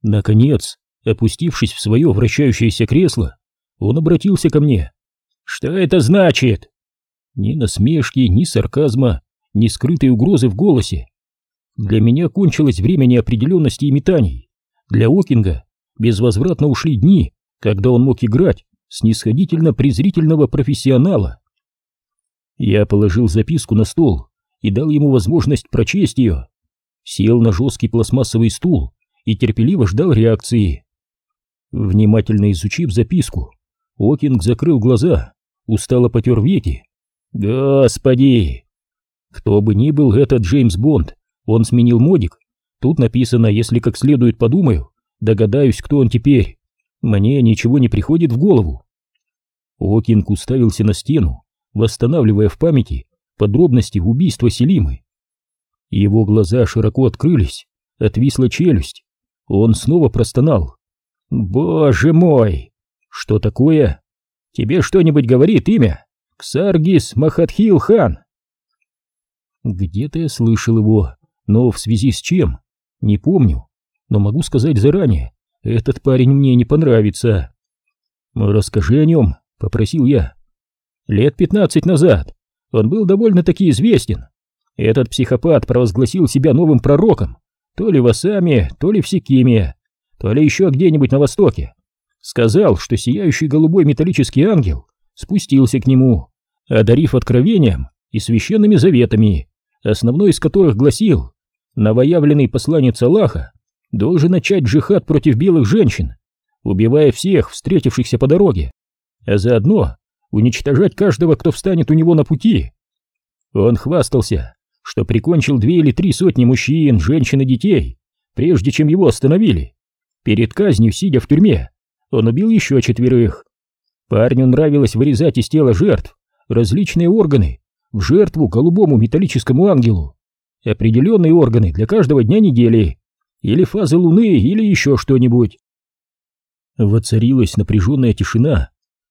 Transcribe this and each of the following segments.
Наконец, опустившись в свое вращающееся кресло, он обратился ко мне. «Что это значит?» Ни насмешки, ни сарказма, ни скрытой угрозы в голосе. Для меня кончилось время неопределенности и метаний. Для Окинга безвозвратно ушли дни, когда он мог играть снисходительно-презрительного профессионала. Я положил записку на стол и дал ему возможность прочесть ее. Сел на жесткий пластмассовый стул и терпеливо ждал реакции. Внимательно изучив записку, Окинг закрыл глаза, устало потер веки. Господи! Кто бы ни был этот Джеймс Бонд, он сменил модик. Тут написано, если как следует подумаю, догадаюсь, кто он теперь. Мне ничего не приходит в голову. Окинг уставился на стену, восстанавливая в памяти подробности убийства Селимы. Его глаза широко открылись, отвисла челюсть. Он снова простонал. «Боже мой! Что такое? Тебе что-нибудь говорит имя? Ксаргис Махатхил-хан?» Где-то я слышал его, но в связи с чем? Не помню, но могу сказать заранее, этот парень мне не понравится. «Расскажи о нем», — попросил я. Лет 15 назад он был довольно-таки известен. Этот психопат провозгласил себя новым пророком, то ли в Ассаме, то ли в Сикиме, то ли еще где-нибудь на востоке. Сказал, что сияющий голубой металлический ангел спустился к нему, одарив откровением и священными заветами, основной из которых гласил: новоявленный посланец Аллаха должен начать джихад против белых женщин, убивая всех встретившихся по дороге, а заодно уничтожать каждого, кто встанет у него на пути. Он хвастался, что прикончил 2 или 3 сотни мужчин, женщин и детей, прежде чем его остановили. Перед казнью, сидя в тюрьме, он убил еще 4. Парню нравилось вырезать из тела жертв различные органы в жертву голубому металлическому ангелу. Определенные органы для каждого дня недели, или фазы луны, или еще что-нибудь. Воцарилась напряженная тишина.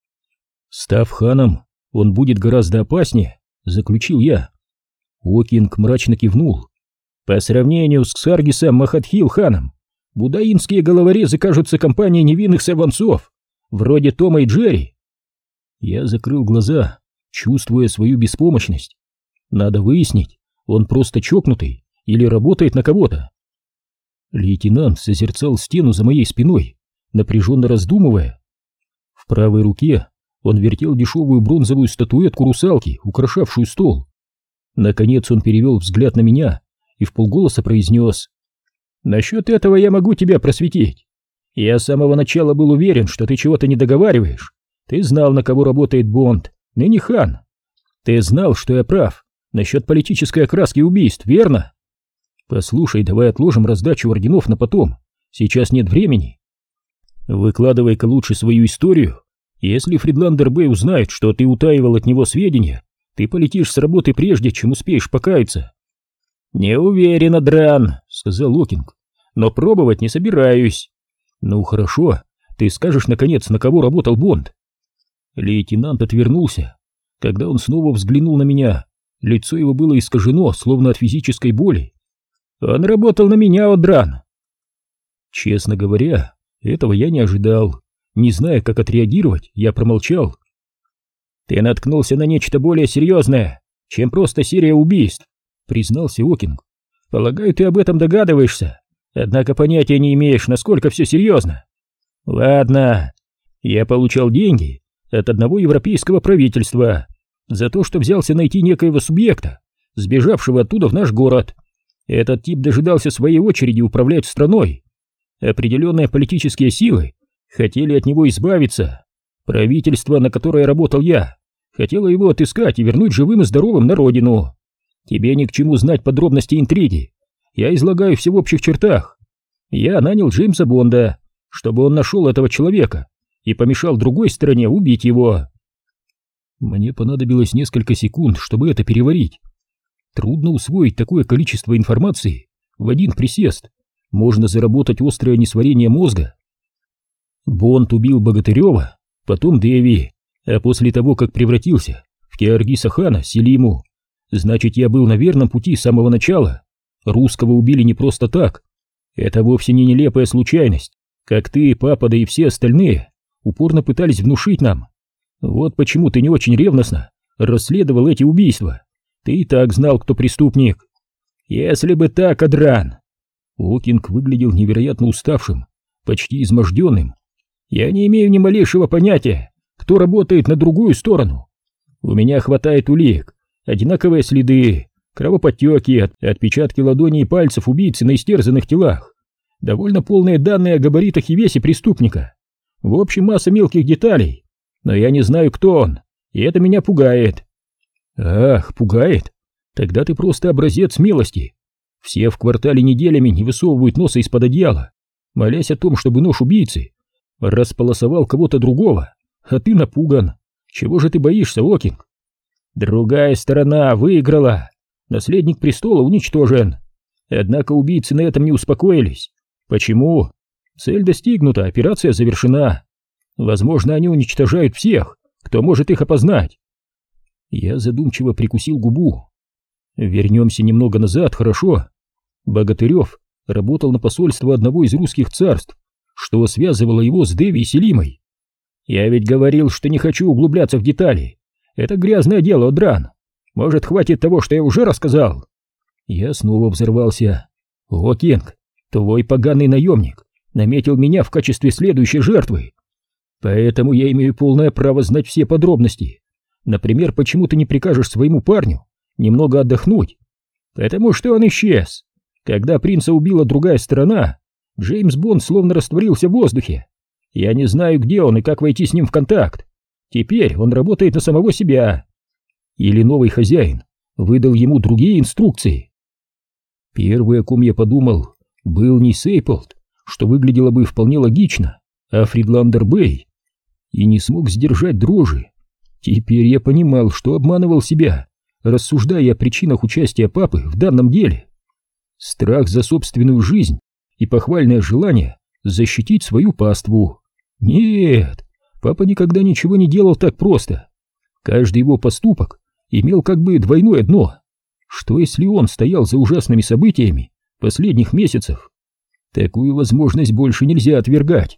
Став ханом, он будет гораздо опаснее, заключил я. Окинг мрачно кивнул. По сравнению с Ксаргисом Махатхил-ханом, буддаинские головорезы кажутся компанией невинных сорванцов, вроде Тома и Джерри. Я закрыл глаза, чувствуя свою беспомощность. Надо выяснить, он просто чокнутый или работает на кого-то. Лейтенант созерцал стену за моей спиной, напряженно раздумывая. В правой руке он вертел дешевую бронзовую статуэтку русалки, украшавшую стол. Наконец он перевел взгляд на меня и вполголоса произнес: «Насчет этого я могу тебя просветить. Я с самого начала был уверен, что ты чего-то не договариваешь. Ты знал, на кого работает Бонд, ныне хан. Ты знал, что я прав насчет политической окраски убийств, верно? Послушай, давай отложим раздачу орденов на потом. Сейчас нет времени. Выкладывай-ка лучше свою историю. Если Фридландер Бэй узнает, что ты утаивал от него сведения, ты полетишь с работы прежде, чем успеешь покаяться». «Не уверен, Адран», — сказал Окинг, — «но пробовать не собираюсь». «Ну хорошо, ты скажешь, наконец, на кого работал Бонд?» Лейтенант отвернулся. Когда он снова взглянул на меня, лицо его было искажено, словно от физической боли. «Он работал на меня, Адран». Честно говоря, этого я не ожидал. Не зная, как отреагировать, я промолчал. «Ты наткнулся на нечто более серьезное, чем просто серия убийств», — признался Окинг. «Полагаю, ты об этом догадываешься, однако понятия не имеешь, насколько все серьезно. Ладно, я получал деньги от одного европейского правительства за то, что взялся найти некоего субъекта, сбежавшего оттуда в наш город. Этот тип дожидался своей очереди управлять страной. Определенные политические силы хотели от него избавиться. Правительство, на которое работал я, хотело его отыскать и вернуть живым и здоровым на родину. Тебе ни к чему знать подробности интриги. Я излагаю все в общих чертах. Я нанял Джеймса Бонда, чтобы он нашел этого человека и помешал другой стороне убить его». Мне понадобилось несколько секунд, чтобы это переварить. Трудно усвоить такое количество информации в один присест. Можно заработать острое несварение мозга. Бонд убил Богатырева, потом Деви, а после того, как превратился в Киаргиса хана Селиму. Значит, я был на верном пути с самого начала. Русского убили не просто так. Это вовсе не нелепая случайность, как ты, папа, да и все остальные упорно пытались внушить нам. Вот почему ты не очень ревностно расследовал эти убийства. Ты и так знал, кто преступник. Если бы так, Адран. Окинг выглядел невероятно уставшим, почти изможденным. Я не имею ни малейшего понятия, кто работает на другую сторону. У меня хватает улик, одинаковые следы, кровоподтеки, отпечатки ладоней и пальцев убийцы на истерзанных телах, довольно полные данные о габаритах и весе преступника. В общем, масса мелких деталей, но я не знаю, кто он, и это меня пугает. Ах, пугает? Тогда ты просто образец смелости. Все в квартале неделями не высовывают носа из-под одеяла, молясь о том, чтобы нож убийцы располосовал кого-то другого, а ты напуган. Чего же ты боишься, Окинг? Другая сторона выиграла. Наследник престола уничтожен. Однако убийцы на этом не успокоились. Почему? Цель достигнута, операция завершена. Возможно, они уничтожают всех, кто может их опознать. Я задумчиво прикусил губу. Вернемся немного назад, хорошо? Богатырев работал на посольство одного из русских царств, что связывало его с Деви и Селимой. Я ведь говорил, что не хочу углубляться в детали. Это грязное дело, Дран. Может, хватит того, что я уже рассказал? Я снова взорвался. Окинг, твой поганый наемник наметил меня в качестве следующей жертвы. Поэтому я имею полное право знать все подробности. Например, почему ты не прикажешь своему парню немного отдохнуть? Потому что он исчез. Когда принца убила другая сторона, Джеймс Бонд словно растворился в воздухе. Я не знаю, где он и как войти с ним в контакт. Теперь он работает на самого себя. Или новый хозяин выдал ему другие инструкции. Первый, о ком я подумал, был не Сейполд, что выглядело бы вполне логично, а Фридландер Бэй. И не смог сдержать дрожи. Теперь я понимал, что обманывал себя, рассуждая о причинах участия папы в данном деле. Страх за собственную жизнь и похвальное желание защитить свою паству. Нет, папа никогда ничего не делал так просто. Каждый его поступок имел как бы двойное дно. Что если он стоял за ужасными событиями последних месяцев? Такую возможность больше нельзя отвергать.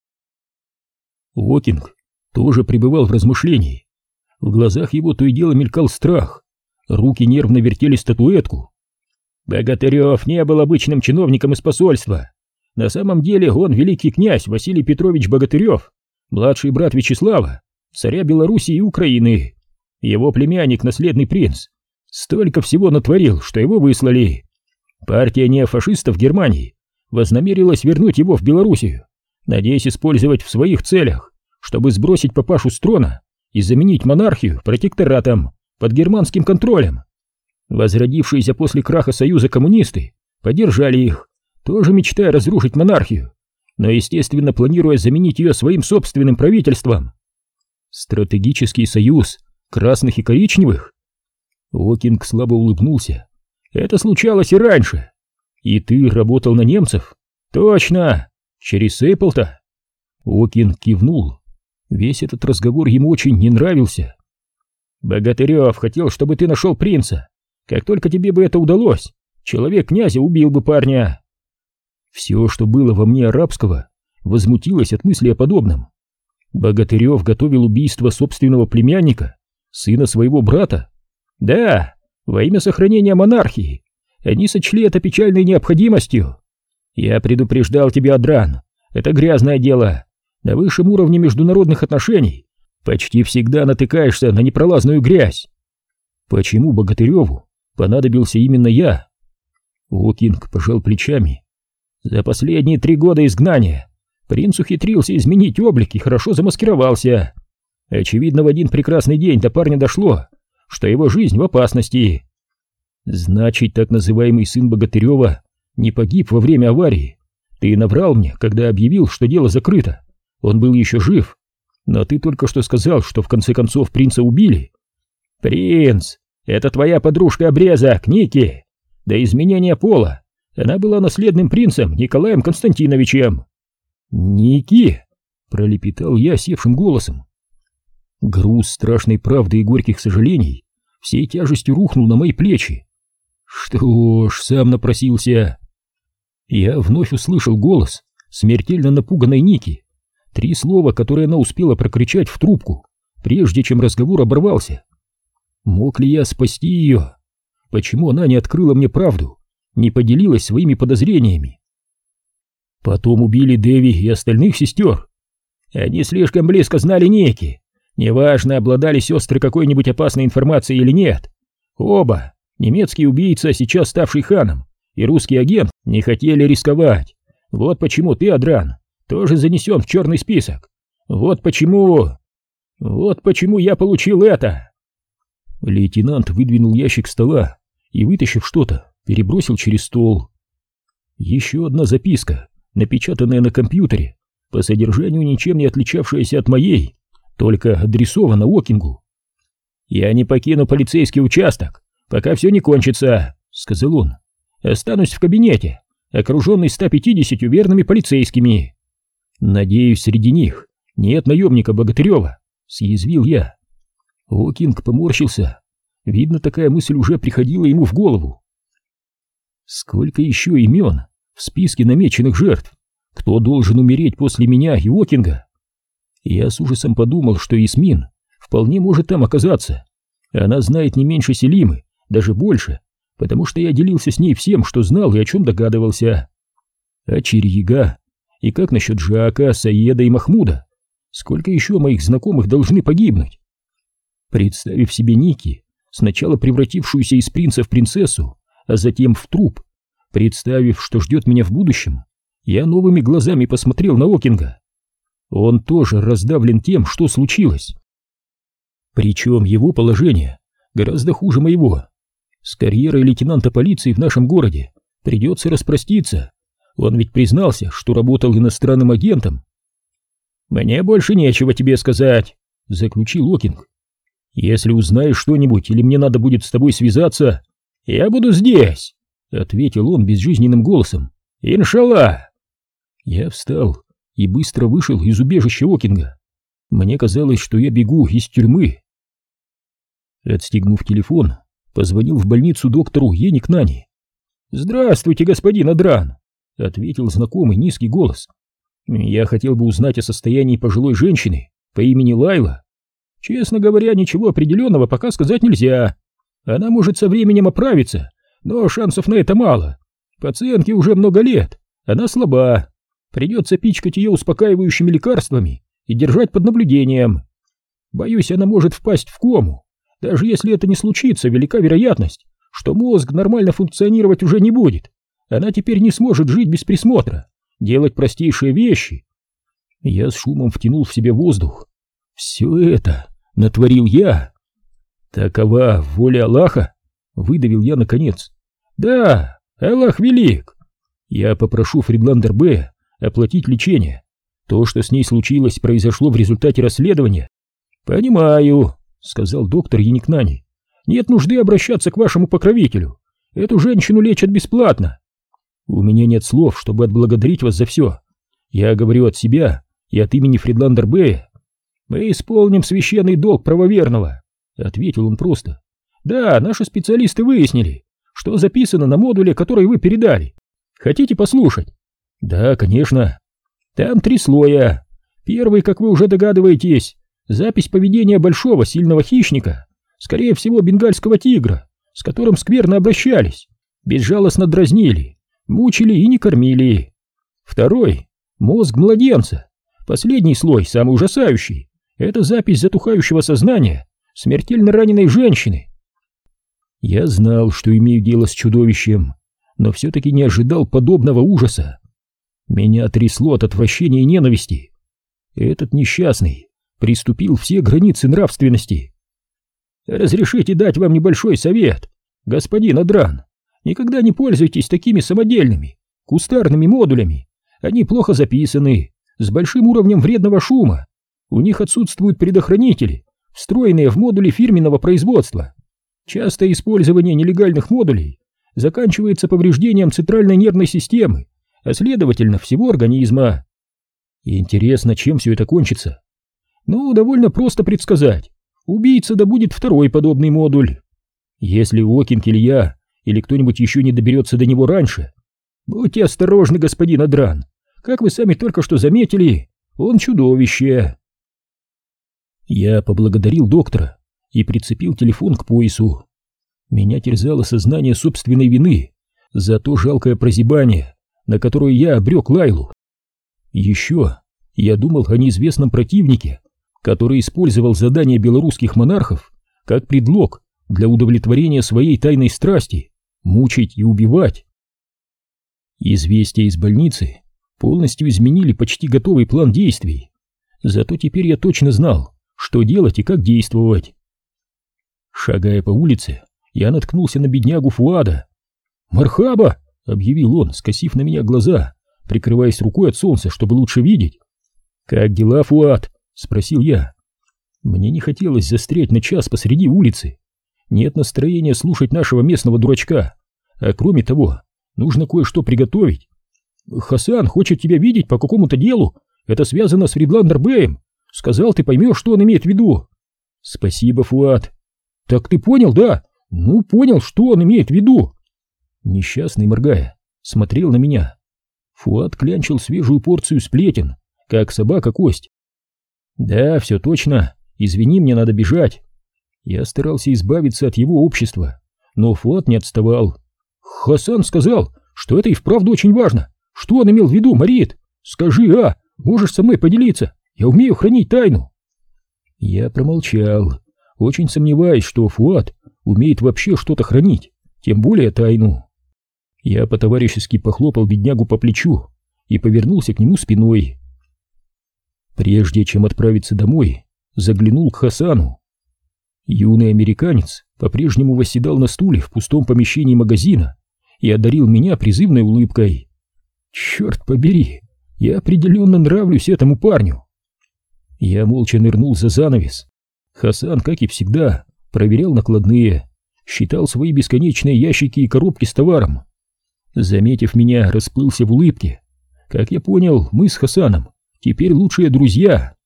Окинг тоже пребывал в размышлении. В глазах его то и дело мелькал страх. Руки нервно вертели статуэтку. Богатырев не был обычным чиновником из посольства. На самом деле он великий князь Василий Петрович Богатырев, младший брат Вячеслава, царя Белоруссии и Украины. Его племянник, наследный принц, столько всего натворил, что его выслали. Партия неофашистов Германии вознамерилась вернуть его в Белоруссию, надеясь использовать в своих целях, чтобы сбросить папашу с трона и заменить монархию протекторатом под германским контролем. Возродившиеся после краха Союза коммунисты поддержали их, тоже мечтая разрушить монархию, но, естественно, планируя заменить ее своим собственным правительством. Стратегический союз красных и коричневых? Окинг слабо улыбнулся. Это случалось и раньше. И ты работал на немцев? Точно! Через Сейполта? Окинг кивнул. Весь этот разговор ему очень не нравился. Богатырев хотел, чтобы ты нашел принца. Как только тебе бы это удалось, человек князя убил бы парня. Все, что было во мне арабского, возмутилось от мысли о подобном. Богатырев готовил убийство собственного племянника, сына своего брата. Да, во имя сохранения монархии. Они сочли это печальной необходимостью. Я предупреждал тебя, Адран, это грязное дело. На высшем уровне международных отношений почти всегда натыкаешься на непролазную грязь. Почему Богатыреву понадобился именно я? Окинг пожал плечами. За последние 3 года изгнания принц ухитрился изменить облик и хорошо замаскировался. Очевидно, в один прекрасный день до парня дошло, что его жизнь в опасности. Значит, так называемый сын Богатырева не погиб во время аварии. Ты наврал мне, когда объявил, что дело закрыто. Он был еще жив. Но ты только что сказал, что в конце концов принца убили. Принц, это твоя подружка-обрезок, Ники. До изменения пола она была наследным принцем Николаем Константиновичем. Ники, пролепетал я севшим голосом. Груз страшной правды и горьких сожалений всей тяжестью рухнул на мои плечи. Что ж, сам напросился. Я вновь услышал голос смертельно напуганной Ники. 3 слова, которые она успела прокричать в трубку, прежде чем разговор оборвался. Мог ли я спасти ее? Почему она не открыла мне правду, не поделилась своими подозрениями? Потом убили Дэви и остальных сестер. Они слишком близко знали Ники. Неважно, обладали сестры какой-нибудь опасной информацией или нет. Оба, немецкий убийца, сейчас ставший ханом, и русский агент, не хотели рисковать. Вот почему ты, Адран, тоже занесен в черный список. Вот почему я получил это. Лейтенант выдвинул ящик стола и, вытащив что-то, перебросил через стол. Еще одна записка, напечатанная на компьютере, по содержанию ничем не отличавшаяся от моей, только адресована Уокингу. «Я не покину полицейский участок, пока все не кончится», — сказал он. «Останусь в кабинете, окруженный 150 верными полицейскими. Надеюсь, среди них нет наемника Богатырева», — съязвил я. Уокинг поморщился. Видно, такая мысль уже приходила ему в голову. Сколько еще имен в списке намеченных жертв? Кто должен умереть после меня и Уокинга? Я с ужасом подумал, что Ясмин вполне может там оказаться. Она знает не меньше Селимы, даже больше, потому что я делился с ней всем, что знал и о чем догадывался. А Чирьяга? И как насчет Жака, Саеда и Махмуда? Сколько еще моих знакомых должны погибнуть? Представив себе Ники, сначала превратившуюся из принца в принцессу, а затем в труп, представив, что ждет меня в будущем, я новыми глазами посмотрел на Уокинга. Он тоже раздавлен тем, что случилось. Причем его положение гораздо хуже моего. С карьерой лейтенанта полиции в нашем городе придется распроститься. Он ведь признался, что работал иностранным агентом. «Мне больше нечего тебе сказать», — заключил Уокинг. «Если узнаешь что-нибудь или мне надо будет с тобой связаться, я буду здесь», — ответил он безжизненным голосом. «Иншаллах». Я встал и быстро вышел из убежища Уокинга. Мне казалось, что я бегу из тюрьмы. Отстегнув телефон, позвонил в больницу доктору Еникнани. «Здравствуйте, господин Адран», — ответил знакомый низкий голос. «Я хотел бы узнать о состоянии пожилой женщины по имени Лайла. Честно говоря, ничего определенного пока сказать нельзя. Она может со временем оправиться, но шансов на это мало. Пациентке уже много лет, она слаба. Придется пичкать ее успокаивающими лекарствами и держать под наблюдением. Боюсь, она может впасть в кому. Даже если это не случится, велика вероятность, что мозг нормально функционировать уже не будет. Она теперь не сможет жить без присмотра, делать простейшие вещи». Я с шумом втянул в себя воздух. «Все это натворил я». «Такова воля Аллаха?» — выдавил я наконец. «Да, Аллах велик. Я попрошу Фридландер Б. оплатить лечение. То, что с ней случилось, произошло в результате расследования». «Понимаю», — сказал доктор Еникнани. «Нет нужды обращаться к вашему покровителю. Эту женщину лечат бесплатно». «У меня нет слов, чтобы отблагодарить вас за все. Я говорю от себя и от имени Фридландер Б. Мы исполним священный долг правоверного», — ответил он просто. «Да, наши специалисты выяснили, что записано на модуле, который вы передали. Хотите послушать?» «Да, конечно. Там 3 слоя. Первый, как вы уже догадываетесь, запись поведения большого сильного хищника, скорее всего бенгальского тигра, с которым скверно обращались, безжалостно дразнили, мучили и не кормили. Второй — мозг младенца. Последний слой, самый ужасающий, это запись затухающего сознания смертельно раненой женщины». Я знал, что имею дело с чудовищем, но все-таки не ожидал подобного ужаса. Меня трясло от отвращения и ненависти. Этот несчастный приступил все границы нравственности. «Разрешите дать вам небольшой совет, господин Адран. Никогда не пользуйтесь такими самодельными, кустарными модулями. Они плохо записаны, с большим уровнем вредного шума. У них отсутствуют предохранители, встроенные в модули фирменного производства. Частое использование нелегальных модулей заканчивается повреждением центральной нервной системы, а следовательно всего организма. Интересно, чем все это кончится? Ну, довольно просто предсказать. Убийца добудет второй подобный модуль. Если Уокинг или я, или кто-нибудь еще не доберется до него раньше, Будьте осторожны, господин Адран. Как вы сами только что заметили, он чудовище. Я поблагодарил доктора и прицепил телефон к поясу. Меня терзало сознание собственной вины за то жалкое прозябание, на которое я обрек Лайлу. Еще я думал о неизвестном противнике, который использовал задания белорусских монархов как предлог для удовлетворения своей тайной страсти — мучить и убивать. Известия из больницы полностью изменили почти готовый план действий, зато теперь я точно знал, что делать и как действовать. Шагая по улице, я наткнулся на беднягу Фуада. «Мархаба!» — объявил он, скосив на меня глаза, прикрываясь рукой от солнца, чтобы лучше видеть. «Как дела, Фуад?» — спросил я. Мне не хотелось застрять на час посреди улицы. Нет настроения слушать нашего местного дурачка. А кроме того, нужно кое-что приготовить. Хасан хочет тебя видеть по какому-то делу. Это связано с Фридландер Бэем. Сказал, ты поймешь, что он имеет в виду. Спасибо, Фуад. Так ты понял, да? Ну, понял, что он имеет в виду. Несчастный, моргая, смотрел на меня. Фуад клянчил свежую порцию сплетен, как собака-кость. Да, все точно. Извини, мне надо бежать. Я старался избавиться от его общества, но Фуад не отставал. Хасан сказал, что это и вправду очень важно. Что он имел в виду, Марит? Скажи, можешь со мной поделиться? Я умею хранить тайну. Я промолчал, очень сомневаясь, что Фуад умеет вообще что-то хранить, тем более тайну. Я по-товарищески похлопал беднягу по плечу и повернулся к нему спиной. Прежде чем отправиться домой, заглянул к Хасану. Юный американец по-прежнему восседал на стуле в пустом помещении магазина и одарил меня призывной улыбкой. Черт побери, я определенно нравлюсь этому парню. Я молча нырнул за занавес. Хасан, как и всегда, проверял накладные, считал свои бесконечные ящики и коробки с товаром. Заметив меня, расплылся в улыбке. Как я понял, мы с Хасаном теперь лучшие друзья.